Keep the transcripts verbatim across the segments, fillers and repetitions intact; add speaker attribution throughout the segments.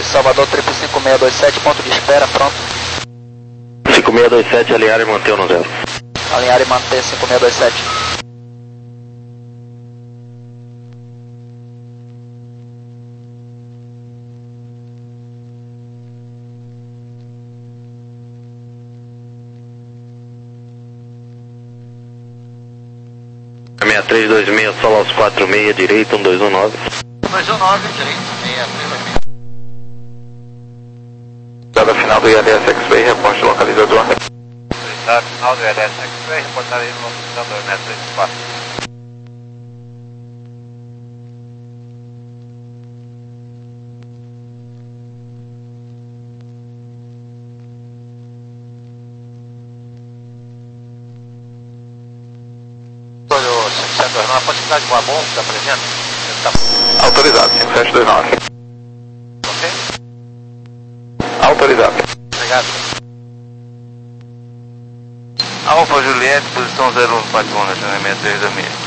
Speaker 1: Salvador, triple cinco seis dois sete, ponto de espera, pronto.
Speaker 2: cinco seis dois sete, alinhar e manter o no zero.
Speaker 1: Alinhar e manter cinco seis dois sete.
Speaker 2: seis três dois seis, solo aos quatro seis, direito, um dois um nove.
Speaker 1: dois um nove, direito, seis três dois seis.
Speaker 2: Dada final do I L S X-Ray, reporte localizador.
Speaker 3: Dada final do I L S X-Ray, reportar aí no localizador, né, três quatro.
Speaker 1: A quantidade de vapor que está presente? Tá...
Speaker 2: Autorizado, cinco sete dois nove.
Speaker 1: Ok?
Speaker 2: Autorizado.
Speaker 1: Obrigado.
Speaker 3: Alfa Juliette, posição zero um quatro um, nacionamento seis dois seis.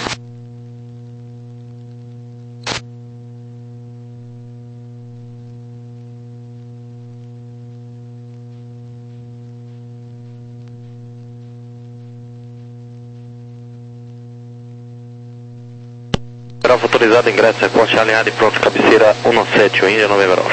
Speaker 2: Prova autorizado, ingresso, reporte alinhado e pronto, cabeceira um sete, o Índia Novembro.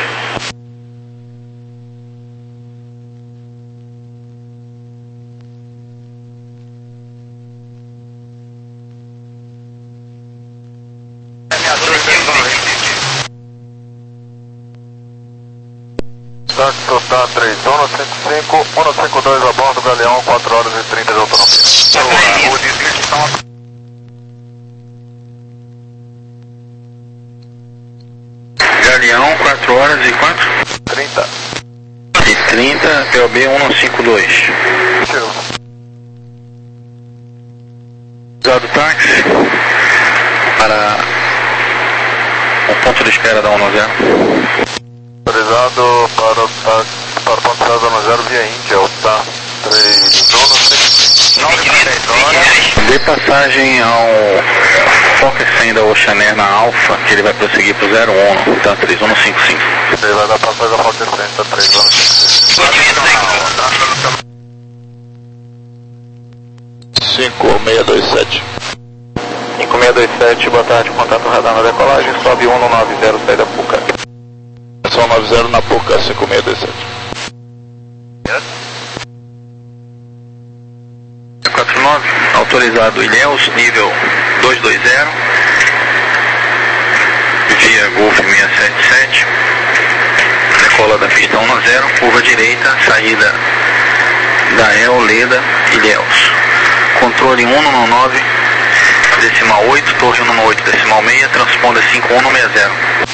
Speaker 3: Saco total três um cinco cinco, um cinco dois a bordo, Galeão, quatro horas e trinta de autonomia. O desvio que estão...
Speaker 2: Galeão, quatro horas e quanto?
Speaker 3: trinta.
Speaker 2: E trinta, P O B um cinco dois.
Speaker 3: Show.
Speaker 2: Usado táxi para o ponto de espera da um zero.
Speaker 3: Autorizado para o táxi, para o ponto de espera da zero via Índia, o T A três um cinco.
Speaker 2: Dê passagem ao Fokker cem da Oceanair na Alfa, que ele vai prosseguir para o zero um, tá? três um cinco cinco.
Speaker 3: Ele vai dar passagem ao Fokker cem, tá três um cinco cinco.
Speaker 2: cinco seis dois sete. cinco seis dois sete, boa tarde, contato radar na decolagem, sobe um no nove zero, sai da Puca. Só nove zero na Puca, cinco seis dois sete. quatro nove, autorizado Ilhéus, nível dois dois zero, via Golf seis sete sete, decola da pista um zero, curva direita, saída da El Leda, Ilhéus. Controle um no nove, decimal oito, torre um no oito, decimal seis, transponder cinco um no seis zero.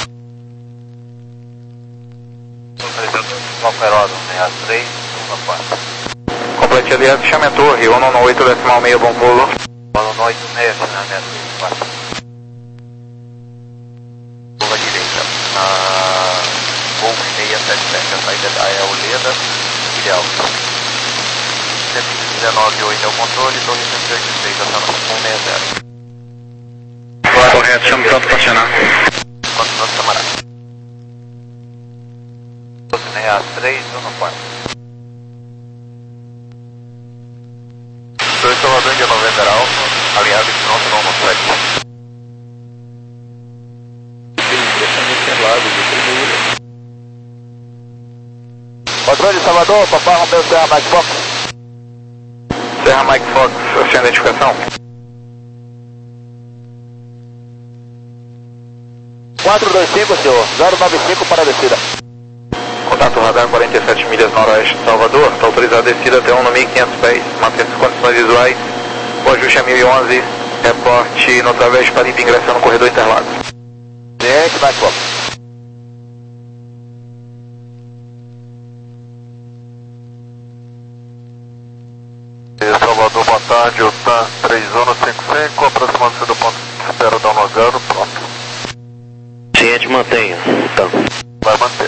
Speaker 3: Operado seis três um quatro.
Speaker 2: Complete aliado, chame a torre, um no oito, decimal seis, bom pulo.
Speaker 3: um no oito seis, né, três quatro. Curva direita, na Golf seis sete sete, a saída da El Leda, Ilhéus. cento e dezenove oito é o controle, torre cento e oitenta e seis, ação um seis zero.
Speaker 2: Correto, chame pronto para acionar.
Speaker 3: Quanto nosso camarada? seis três um quatro. dois Salvador Índia Novembro Alfa, aliado e pronto no um sete.
Speaker 1: Controle Salvador, papai rompeu Serra Mike Fox.
Speaker 2: Serra Mike Fox, sem identificação.
Speaker 1: quatro dois cinco, senhor, zero nove cinco para a descida.
Speaker 2: Contato radar quarenta e sete milhas noroeste de Salvador, está autorizado a descida até um no mil e quinhentos pés, mantendo as condições visuais, o ajuste é mil e onze, reporte no través para ingressando no corredor Interlagos.
Speaker 1: Gente, Mike Fox.
Speaker 3: Salvador, boa tarde, o T A três um cinco cinco, aproximando-se do ponto de espera da um zero, pronto.
Speaker 2: Ciente, mantenha. Então.
Speaker 3: Vai manter.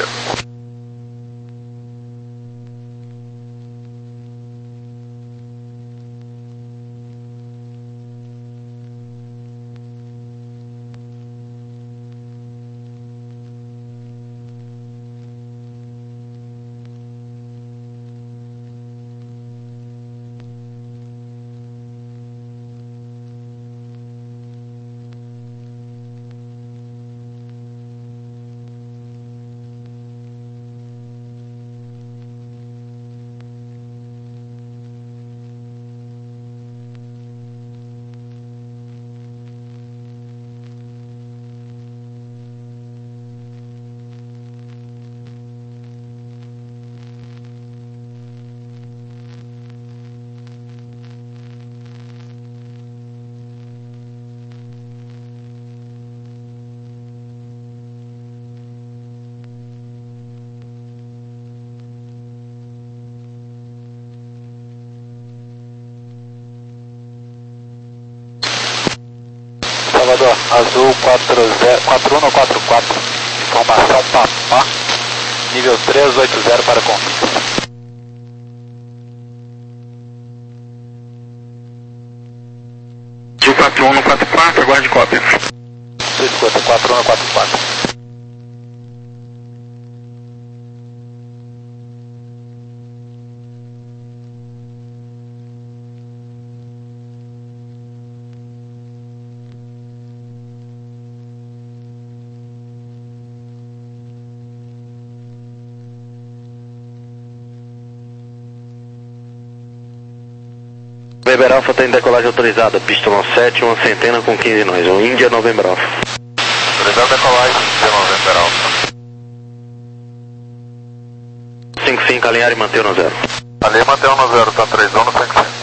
Speaker 1: Azul quatro um quatro quatro, informação Papá, nível três oito zero para confins.
Speaker 2: Azul quatro um quatro quatro, aguarde cópia.
Speaker 1: Sul escuta, quatro um quatro quatro.
Speaker 4: November Alpha tem decolagem autorizada, pista sete, uma centena com quinze nós, um Índia November Alpha.
Speaker 3: Autorizado decolagem, Índia November Alpha.
Speaker 4: cinco cinco, alinhar e manter no zero.
Speaker 3: Ali mantém no zero, tá três um no cinco cinco.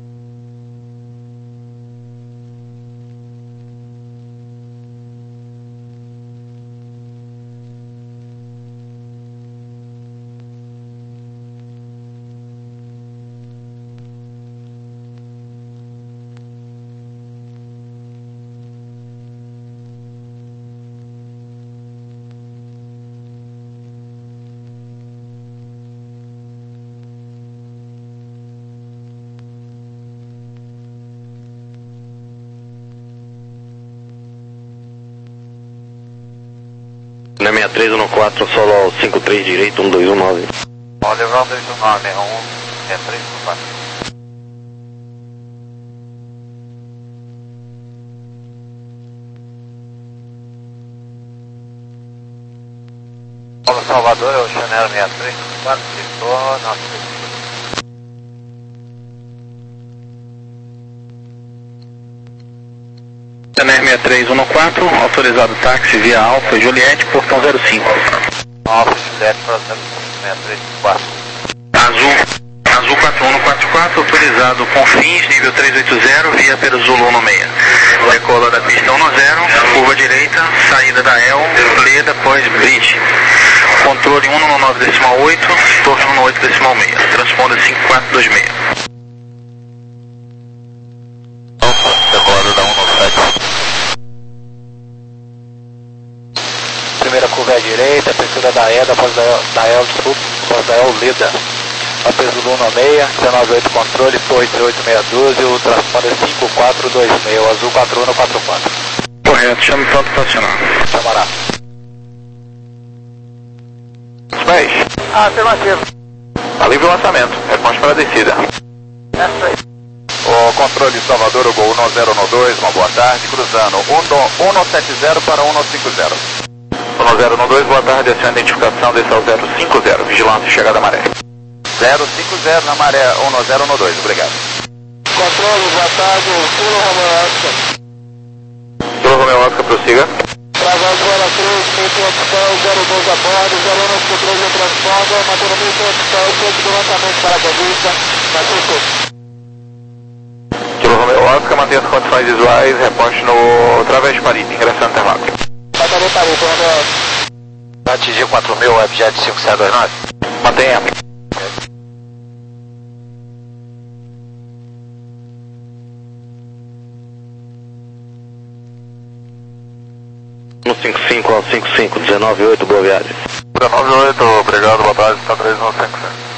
Speaker 4: Na sessenta e três, um quatro, solo ao cinco três direito, um dois um nove.
Speaker 3: Oliver dois um nove, um, sessenta e três, um quatro. Paulo Salvador, é o Chanel sessenta e três, um quatro, diretor, nosso.
Speaker 2: Chanel sessenta e três um quatro, autorizado táxi via Alfa Juliette, portão zero cinco.
Speaker 3: Alfa Juliette para zero cinco, sessenta e três, um quatro.
Speaker 2: Azul, Azul quatro um quatro quatro, autorizado Confins, nível três oito zero, via pelo Zulu no seis. Decola da pista um zero, curva direita, saída da E L, Leda, pós bridge. Controle um no nove decimal oito, torno no oito decimal seis. Transponda cinco quatro dois seis.
Speaker 3: Decolada da um no sete.
Speaker 1: Primeira curva é à direita, terceira da E, após da E L, desculpa, após da E L, Leda. Após do Luna seis, dezenove oito controle, torre dezoito meia dúzia, o transponder cinco quatro dois seis, azul quatro um quatro quatro.
Speaker 2: Correto, chame o ponto estacionar.
Speaker 1: Chamará.
Speaker 3: dez.
Speaker 1: Afirmativo.
Speaker 3: Alívio lançamento, responde para a descida.
Speaker 1: Essa aí.
Speaker 3: O controle Salvador, o Gol um zero um dois, uma boa tarde, cruzando um sete zero para um cinco zero.
Speaker 2: um zero um dois, boa tarde, essa é a identificação desse ao zero cinco zero, vigilância chegada à maré.
Speaker 3: zero cinco zero na maré um zero um dois, obrigado.
Speaker 1: Controle, boa tarde, Kilo Romeo Oscar.
Speaker 2: Kilo Romeo Oscar, prossiga.
Speaker 1: Travado zero três, feito opção, zero dois a bordo, zero um controle de transponder, mantendo mil opção, feito do lançamento para a convista, Francisco.
Speaker 2: Kilo Romeo Oscar, mantenha as condições visuais, reposte no Través Paris, ingressando Interlagos.
Speaker 1: Batalha Paris, Romeo.
Speaker 3: Vai atingir quatro mil, Webjet cinco sete dois nove.
Speaker 2: Mantenha.
Speaker 4: um cinco cinco ao cinco cinco, dezenove oito, boa viagem.
Speaker 3: dezenove oito, obrigado, boa tarde, está três um cinco cinco.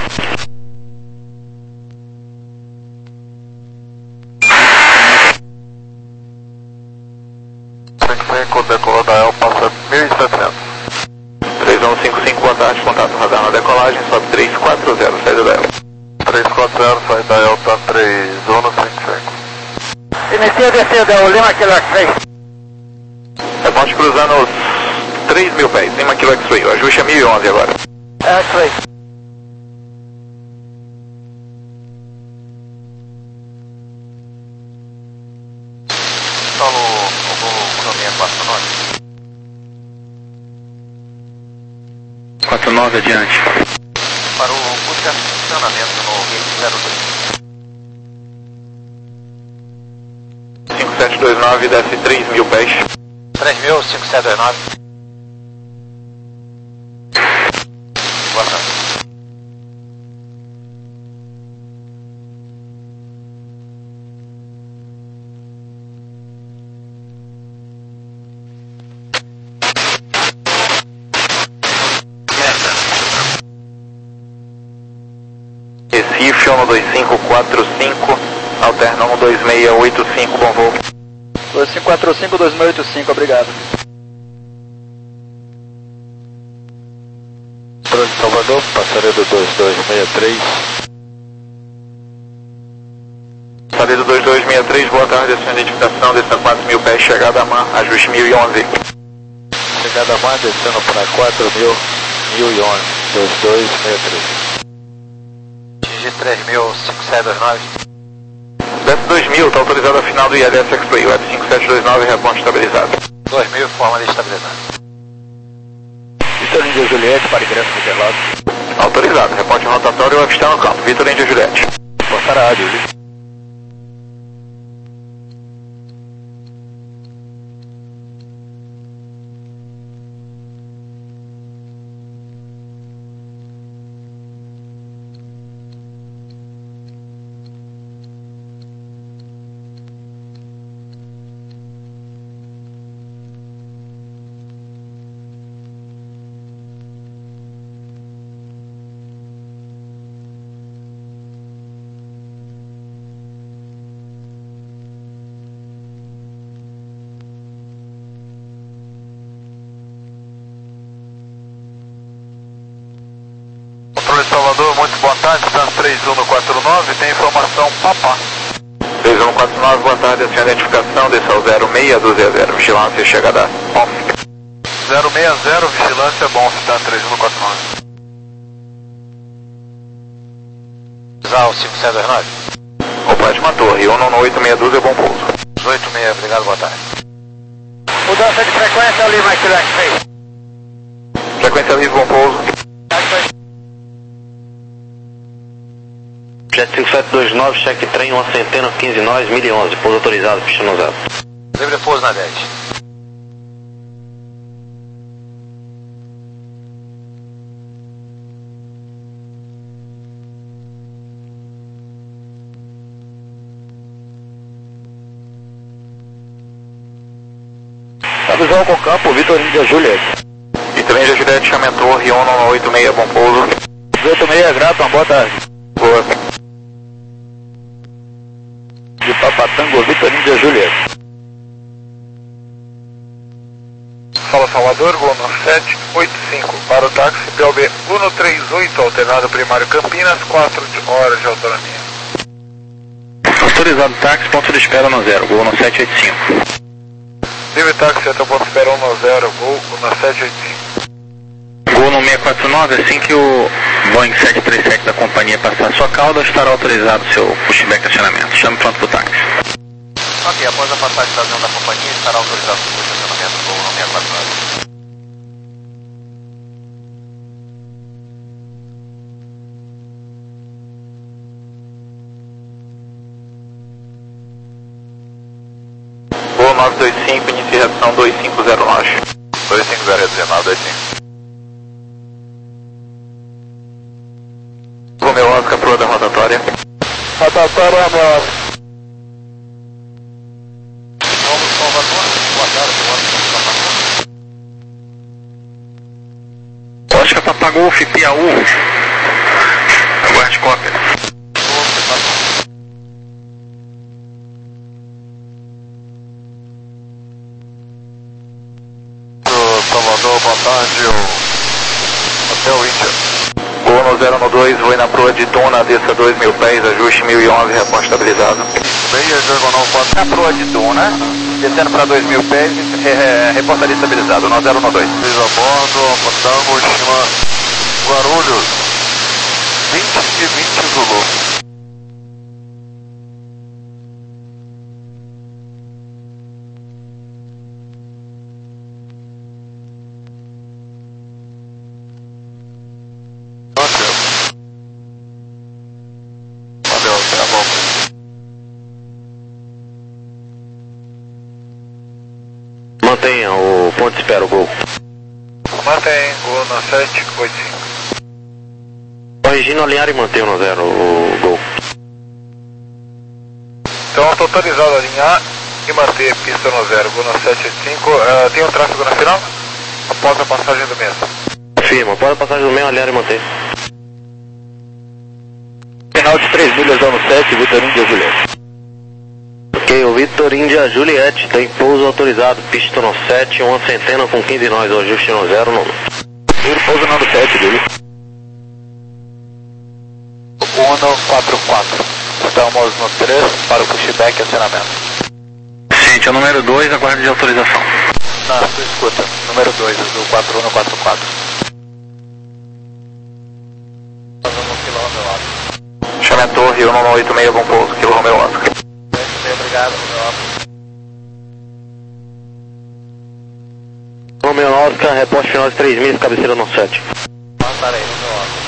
Speaker 3: Decolou da E L, passa mil e setecentos.
Speaker 2: três um cinco cinco, boa tarde, contato radar na decolagem, sobe três quatro zero, saída da E L.
Speaker 3: três quatro zero, saída da E L, está três um no cinco cinco.
Speaker 1: Inicia a descida, o Lima Kilo X-Ray.
Speaker 2: Reposte cruzando os três mil pés, Lima Kilo X-Ray, o ajuste é mil e onze agora.
Speaker 1: X-Ray.
Speaker 3: Solo o caminho quatro nove.
Speaker 2: quatro nove adiante.
Speaker 3: Para o busca funcionamento no gate zero dois.
Speaker 2: cinco sete dois nove, desce três mil pés.
Speaker 3: três mil, cinco sete dois nove. Boa tarde.
Speaker 2: um dois cinco quatro cinco, alterna um dois seis oito cinco, bom voo.
Speaker 1: dois cinco quatro cinco, dois seis oito cinco, obrigado. Controle de Salvador, passaredo dois dois seis três.
Speaker 2: Passaredo dois dois seis três, boa tarde, sua identificação, descendo quatro mil pés, chegada a mar, ajuste mil e onze.
Speaker 1: Chegada a mar, descendo para quatro mil, mil e onze, dois dois seis três. Atingir três mil, cinco sete dois nove.
Speaker 2: Desce dois mil, está autorizado a final do I L S X-Ray, web cinco sete dois nove, reponte estabilizado.
Speaker 1: dois mil, forma de estabilidade. Vitor Índia Juliette, para ingresso no interlado.
Speaker 2: Autorizado, reponte rotatório, web está no campo, Vitor Índia Juliette.
Speaker 1: Postar a rádio, Salvador, muito boa tarde, Trans três um no quatro nove, tem informação papá.
Speaker 2: três um quatro nove, boa tarde, a sua identificação, desça ao zero seis dois zero, vigilância, chegada off.
Speaker 1: zero seis zero, vigilância, bom, Trans três um no quatro nove. Zau cinco sete dois nove.
Speaker 2: Opa, de uma torre, um nove oito seis dois é bom pouso.
Speaker 1: oito seis, obrigado, boa tarde. Mudança de frequência, ali, Mike Quebec.
Speaker 2: Frequência livre, bom pouso.
Speaker 4: Jet cinco sete dois nove, cheque trem, uma centena, quinze nós, mil e onze, pouso autorizado, pista no zero.
Speaker 1: Livre pouso na dez. Visual com campo, Vitor Índia Juliette.
Speaker 2: Vitor Índia Juliette, chame a torre, um nove oito seis, bom pouso.
Speaker 1: oito seis, grato, uma boa tarde.
Speaker 2: Boa.
Speaker 1: De Papatango, Vitor Índia Juliette.
Speaker 5: Fala Salvador, voo no sete oito cinco, para o táxi P O B um três oito, alternado primário Campinas, quatro horas de autonomia.
Speaker 2: Autorizado táxi, ponto de espera no zero, voo no sete oito cinco.
Speaker 5: Livre táxi até o ponto de espera um no zero, voo no sete oito cinco.
Speaker 2: Gol no seis quatro nove, assim que o Boeing sete três sete da companhia passar sua cauda, estará autorizado seu pushback estacionamento. Chame pronto para o táxi.
Speaker 1: Ok, após a passagem da avião da companhia, estará autorizado o estacionamento do voo no seis quatro nove.
Speaker 2: Voo nove dois cinco, inicie redução dois cinco zero nove.
Speaker 1: dois cinco zero nove, dois cinco.
Speaker 2: Romeu Oscar, proa da rotatória.
Speaker 1: Rotatória, Romeu Oscar. Vamos, Salvador. Boa tarde, Oscar.
Speaker 2: Oscar Papagolf, Piauí. Aguarde cópia.
Speaker 1: Salvador, boa tarde. Hotel Índia.
Speaker 2: Voo no zero no dois, voe na proa de Duna, desça dois mil pés, ajuste mil e onze, reponte estabilizado.
Speaker 1: Meia, diagonal, quatro. Na proa de Duna, descendo para dois mil pés, é, reportaria estabilizado, no zero no dois.
Speaker 5: Fiz a bordo, Patango, Shima, Guarulhos, vinte e vinte Zulu.
Speaker 4: Mantenha o ponto de espera, o gol.
Speaker 5: Mantém, gol na sete oito cinco.
Speaker 4: Corrigindo, alinhar e mantenha no zero, o gol.
Speaker 5: Então, estou autorizado a alinhar e manter pista no zero, gol na sete oito cinco. Uh, tem um tráfego na final? Após a passagem do mesmo.
Speaker 4: Firma, após a passagem do mesmo, alinhar e manter.
Speaker 1: Final Norte, três milhas, zona sete, Vitor Índia Juliette.
Speaker 4: Ok, o Vitor Índia Juliette tem pouso autorizado, pista no sete, uma centena com quinze nós, o ajuste no zero, número.
Speaker 1: Ele pouso no sete dele. um quatro quatro. Estamos no três para o pushback e acionamento.
Speaker 2: Gente, é o número dois, aguarde de autorização.
Speaker 1: Não, tu escuta. Número dois, do quatro um quatro quatro.
Speaker 2: Chame a torre, um nove oito seis, bom pouso, Kilo Romeo Oscar.
Speaker 1: Obrigado,
Speaker 4: Romeo Oscar, reposte final de três milhas, cabeceira no sete.
Speaker 1: Passarei, Romeo Oscar.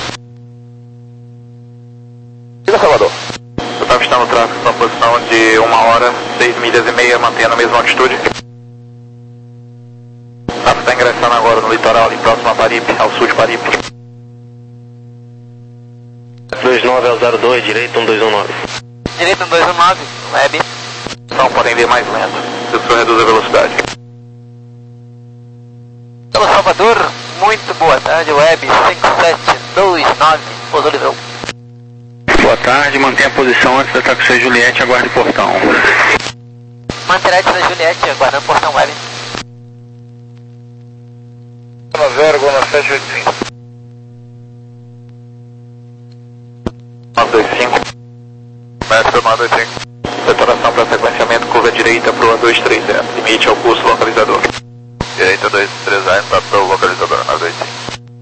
Speaker 2: Diga, Salvador. Eu estava estando no tráfego na posição de uma hora, seis milhas e meia, mantendo a mesma altitude. Você está ingressando agora no litoral, ali próximo a Paripe, ao sul de Paripe.
Speaker 4: dois nove ao zero dois, direito um dois um nove.
Speaker 1: Direito um dois um nove, web.
Speaker 2: Não podem ver mais lento, se o senhor reduz a velocidade.
Speaker 1: Pelo Salvador, muito boa tarde, web cinco sete dois nove, pouso livrou.
Speaker 2: Boa tarde, mantenha a posição antes da taxi Juliette, aguarde o portão.
Speaker 1: Manterete da Juliette, aguardando o portão web.
Speaker 5: zero, Goma sete oito cinco.
Speaker 2: nove dois cinco.
Speaker 5: Mestre nove dois cinco.
Speaker 2: Detonação para sequenciamento, curva direita para o A dois três zero. Limite ao curso localizador.
Speaker 5: Direita dois três zero, para o localizador nove dois cinco.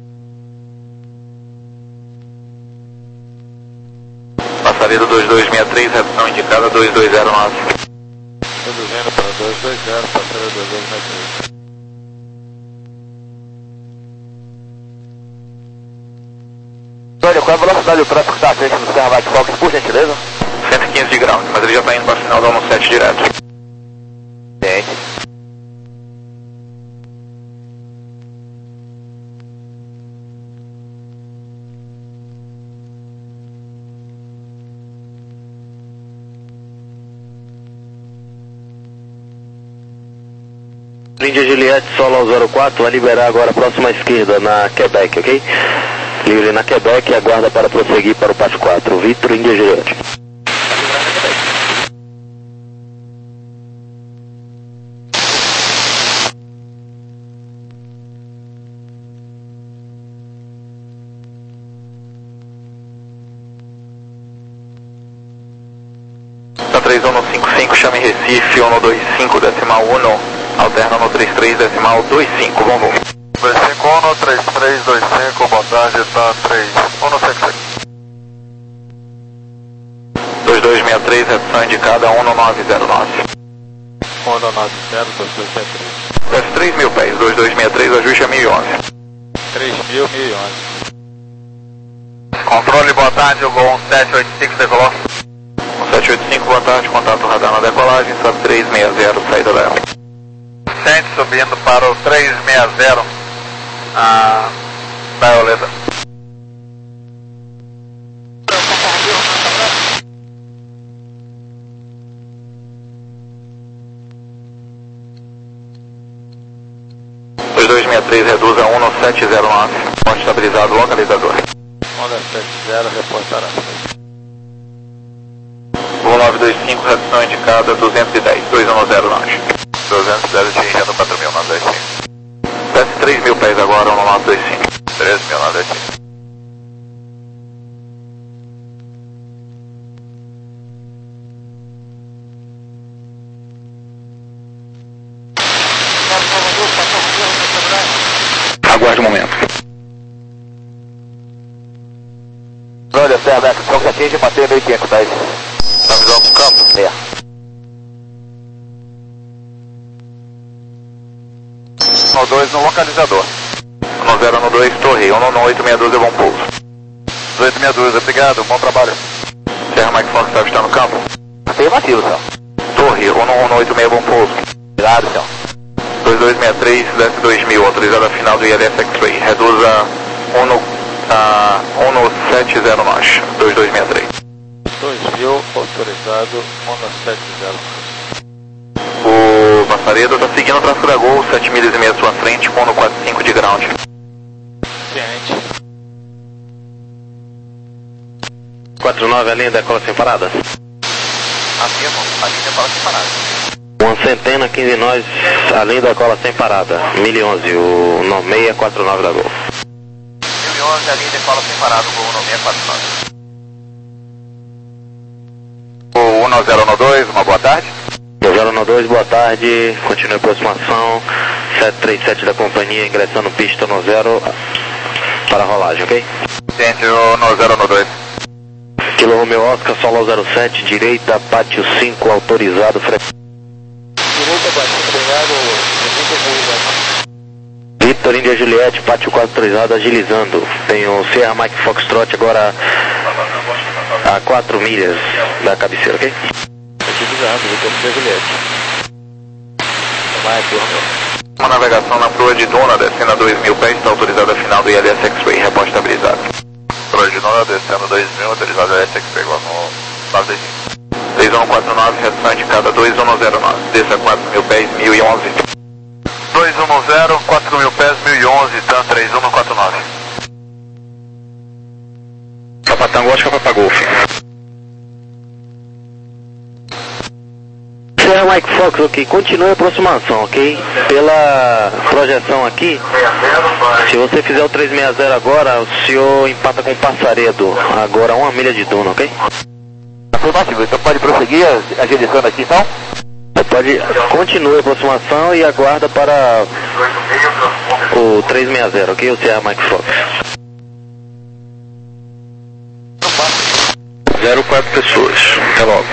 Speaker 2: Passarida dois dois seis três, redução indicada dois dois zero nove.
Speaker 1: Reduzindo para dois dois zero, passarida dois dois seis três. Olha, qual é a velocidade do tráfego que está à frente no Serra White Fox, por gentileza?
Speaker 2: cento e quinze de grau, mas ele já está indo para o final do ano sete direto.
Speaker 1: Gente.
Speaker 4: Índia Juliette, solo ao zero quatro, vai liberar agora a próxima esquerda na Quebec, ok? Livre na Quebec e aguarda para prosseguir para o Pátio quatro. Vitor Índia Juliette.
Speaker 2: Tá três um cinco cinco, chame Recife, um dois cinco, decimal um. Alterna no trinta e três, decimal dois cinco, bom voo.
Speaker 5: dois cinco um, três três dois cinco, boa tarde, tá três um cinco cinco.
Speaker 2: dois dois seis três, redução indicada um nove zero nove.
Speaker 1: um nove zero, dois dois sete três.
Speaker 2: Desce três mil pés, dois dois seis três, ajuste a mil e onze.
Speaker 1: três mil, mil e onze.
Speaker 5: Controle, boa tarde, o Gol um sete oito cinco decolou.
Speaker 2: um sete oito cinco, boa tarde, contato radar na decolagem, sobe três seis zero, saída da L.
Speaker 5: Sente subindo para o três seis zero, a da Eoleda.
Speaker 2: dois dois seis três, reduz a um sete zero nove, ponto estabilizado, localizador.
Speaker 1: Honda sete zero, reportará.
Speaker 2: um nove dois cinco, redução indicada duzentos e dez, dois um zero nove.
Speaker 5: duzentos e dez atingindo quatro mil, nove dois cinco.
Speaker 2: Desce três mil pés agora, um nove dois cinco.
Speaker 5: treze mil, nove dois cinco.
Speaker 2: Aguarde um momento.
Speaker 1: Olha, Serra Aberta, só que atinge, bater meio quinhentos, tá aí.
Speaker 5: Tá visão pro campo?
Speaker 1: É.
Speaker 5: No dois no localizador.
Speaker 2: um zero no dois, torre, um oito seis dois, bom pouso.
Speaker 5: oito seis dois, obrigado, bom trabalho.
Speaker 2: Serra Mike Fox, está avistando o campo?
Speaker 1: Afirmativo, senhor.
Speaker 2: Torre, um oito seis, bom pouso.
Speaker 1: Obrigado, senhor.
Speaker 2: dois dois seis três, desce dois mil, autorizada final do I L S X-Ray. Reduz a um sete zero nove, dois dois seis três.
Speaker 1: dois mil, autorizado, um sete zero.
Speaker 2: O Passaredo está seguindo o tráfego da Gol, sete milhas e meia à sua frente, com um quatro cinco de ground.
Speaker 1: Ciente.
Speaker 4: quatro nove, a linha decola sem parada.
Speaker 3: Afirmo, a linha decola sem parada.
Speaker 4: Uma centena, quinze nós, a linha decola sem parada. mil e onze, o nove seis quatro nove da Gol.
Speaker 3: mil e onze, a linha decola sem parada, o Gol nove seis quatro nove.
Speaker 1: O um zero um dois, uma boa tarde.
Speaker 4: um zero um dois, boa tarde, continue a aproximação, sete três sete da companhia, ingressando pista no zero para a rolagem, ok?
Speaker 1: Gente, o um zero um dois.
Speaker 4: Kilo Romeo Oscar, solo zero sete, direita, pátio cinco, autorizado, frequência.
Speaker 1: Direita, pátio obrigado,
Speaker 4: Victor India Juliette, pátio quatro autorizado, agilizando. Tem o Sierra Mike Foxtrot agora a quatro milhas da cabeceira, ok?
Speaker 1: Agilizando, Victor India Juliette. Vai, turma. Uma navegação na proa de Duna, descendo a dois mil pés, está autorizada a final do I L S X-Ray, reposta estabilizado. Proa de Duna, descendo a dois mil, autorizada a I L S X-Ray, igual no nove dois cinco. três um quatro nove, redução indicada dois um zero nove, desça quatro mil pés, mil e onze. dois um zero, quatro mil pés, mil e onze, TAM três um quatro nove.
Speaker 2: Papa Tango, Oscar, Papa Golf.
Speaker 4: Sierra Mike Fox, ok, continue a aproximação, ok? Pela projeção aqui, se você fizer o trezentos e sessenta agora, o senhor empata com o Passaredo, agora uma milha de Duna, ok?
Speaker 1: Afirmativo, então pode prosseguir agilizando aqui então?
Speaker 4: Você pode, continue a aproximação e aguarda para o trezentos e sessenta, ok? O Sierra Mike Fox.
Speaker 2: zero quatro pessoas, até logo.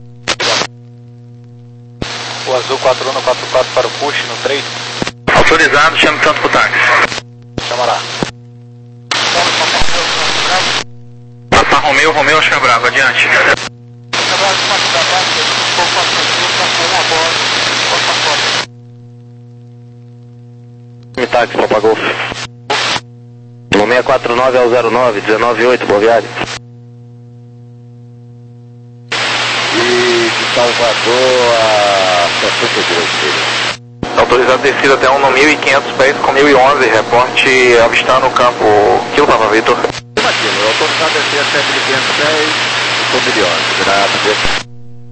Speaker 1: O azul quatro um quatro quatro para o push no três.
Speaker 2: Autorizado, chame tanto pro táxi.
Speaker 1: Chamará.
Speaker 2: Papa Romeu, Romeu, Oscar Bravo, adiante.
Speaker 4: Me táxi, Papa Golf. No seis quatro nove ao zero nove, dezenove oito, boa viagem.
Speaker 1: E de Salvador a sessenta e dois.
Speaker 2: Autorizado descida até um no mil e quinhentos pés com mil e onze, reporte avistar no campo. Kilo Papa Vitor.
Speaker 1: Afirmativo, autorizado descer até mil e quinhentos pés com mil e onze, graças.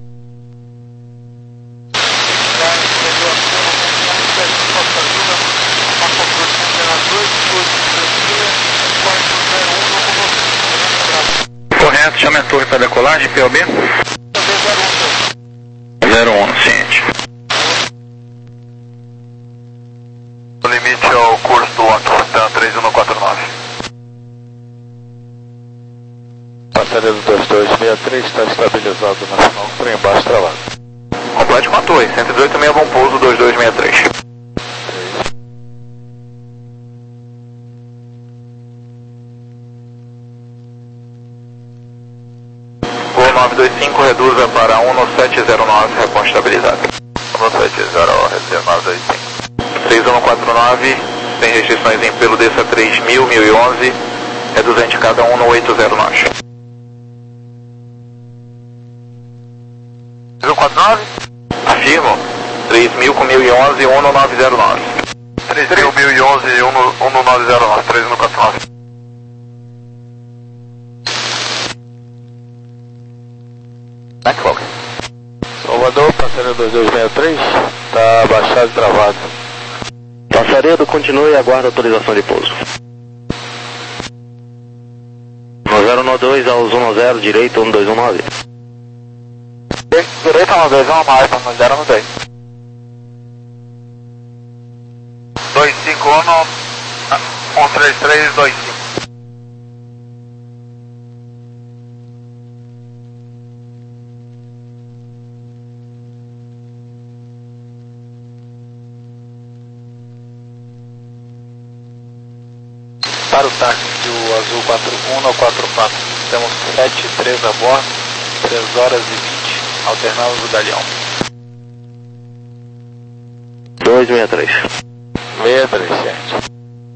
Speaker 2: Correto, chame a torre para decolagem, P O B. zero um, ciente.
Speaker 1: O limite é o curso do Lockheed TAM três um quatro nove. Passaredo dois dois seis três está estabilizado na final, por embaixo travado.
Speaker 2: Complete com a torre, cento e dezoito, meia bom pouso, dois dois seis três. nove dois cinco, reduza para um no sete zero nove, reposta estabilizado.
Speaker 1: um no sete zero nove dois cinco.
Speaker 2: três um quatro nove, tem restrições em pelo, desça três mil, mil e onze, reduza indicada um no oito zero nove.
Speaker 1: três um quatro nove?
Speaker 2: Afirmo, três mil com mil e onze, um no nove zero nove.
Speaker 1: três mil, mil e onze, um no, um no nove zero nove, três um quatro nove. Salvador, passaredo dois dois seis três, está baixado e travado.
Speaker 4: Passaredo, continue e aguarda autorização de pouso. No zero um dois aos um zero, direito, um dois um nove.
Speaker 1: Direito um dois um, mais, no zero um dois. dois cinco um, um três três dois cinco.
Speaker 5: Para o táxi, o azul quatro um quatro quatro, temos sete três a bordo, três horas e vinte, alternamos o Galeão.
Speaker 4: dois seis três.
Speaker 5: seis três, gente.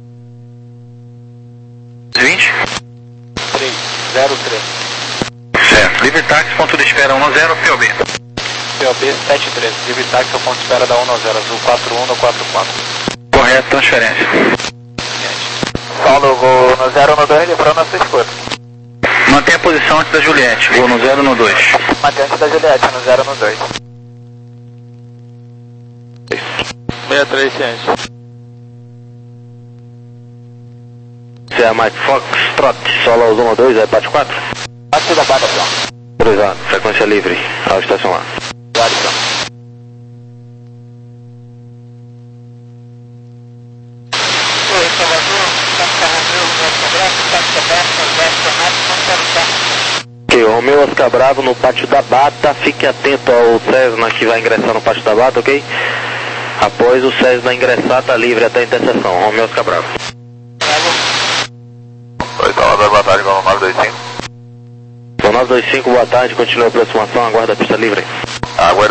Speaker 2: vinte?
Speaker 5: três zero três.
Speaker 2: Certo, livre táxi, ponto de espera um zero, P O B.
Speaker 5: P O B sete três, livre táxi ao ponto de espera da um zero, azul quatro um quatro quatro.
Speaker 2: Correto, transferência.
Speaker 1: Paulo, vou no zero um dois, lembrando a sua escuta.
Speaker 2: Mantém Mantém a posição antes da Juliette, vou no zero no dois.
Speaker 1: Mantém antes da Juliette, no zero no dois. sessenta e três, ciente.
Speaker 4: Você é a Mike Fox, Trot, solo um dois, é Pat quatro?
Speaker 1: Parte da barra, avião.
Speaker 4: Autorizado, frequência livre, ao estacionar.
Speaker 1: Avião.
Speaker 5: Oi, Salvador, Oscar Romeu, Oscar Bravo, Pátio da Bata,
Speaker 4: Ok, o Romeu Oscar Bravo no pátio da Bata, fique atento ao Cessna que vai ingressar no pátio da Bata, ok? Após o Cessna ingressar, está livre até a interseção, Romeu Oscar Bravo.
Speaker 3: Oi, Salvador, boa tarde, Gol nove dois cinco.
Speaker 4: Gol nove dois cinco, boa tarde, continua a aproximação, aguarda a pista livre.
Speaker 3: Aguarda.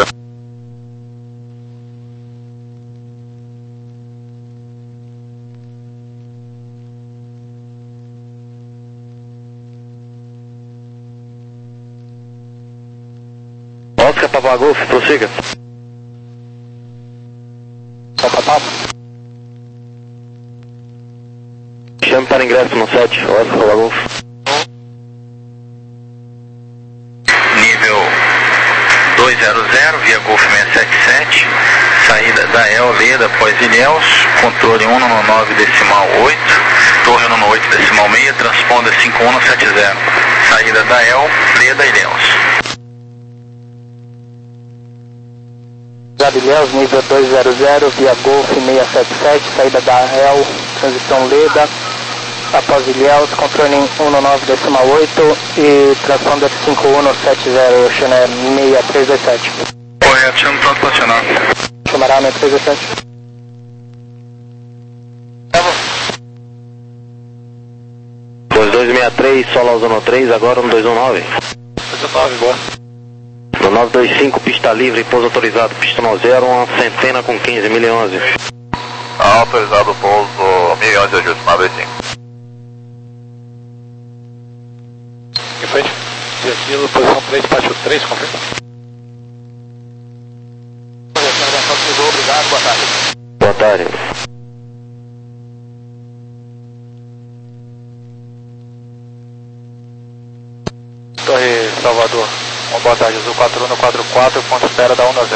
Speaker 4: Oscar Papa Golf, prossiga.
Speaker 1: Papa,
Speaker 4: Chame para ingresso no sete, Oscar Papa Golf.
Speaker 2: Nível duzentos, via Golf seiscentos e setenta e sete, saída da E L, Leda, após Ilhéus, controle um no nove decimal oito, torre um no oito decimal seis, transponder cinco um sete zero, saída da E L, Leda, Ilhéus.
Speaker 1: Ilhéus, nível duzentos, via Golf seiscentos e setenta e sete, saída da A L, transição Leda, após Ilhéus, controle um no nove decimal oito e transponder cinco um sete zero, Channel seis três dois sete.
Speaker 2: Correto, chama pronto para acionar.
Speaker 1: Chamará seis três dois sete.
Speaker 4: dois dois seis três, solo ao zona três, agora no dois um nove.
Speaker 1: dois um nove, boa.
Speaker 4: No nove dois cinco, pista livre, pouso autorizado, pista no zero, uma centena com quinze, mil e onze.
Speaker 3: Autorizado o pouso mil e onze, ajuste nove dois cinco.
Speaker 1: Que foi? Aquilo, posição três, pátio três, confirma. Obrigado, boa tarde.
Speaker 4: Boa tarde.
Speaker 1: Torre Salvador, uma boa tarde, Azul quatro um quatro quatro, ponto espera da um zero.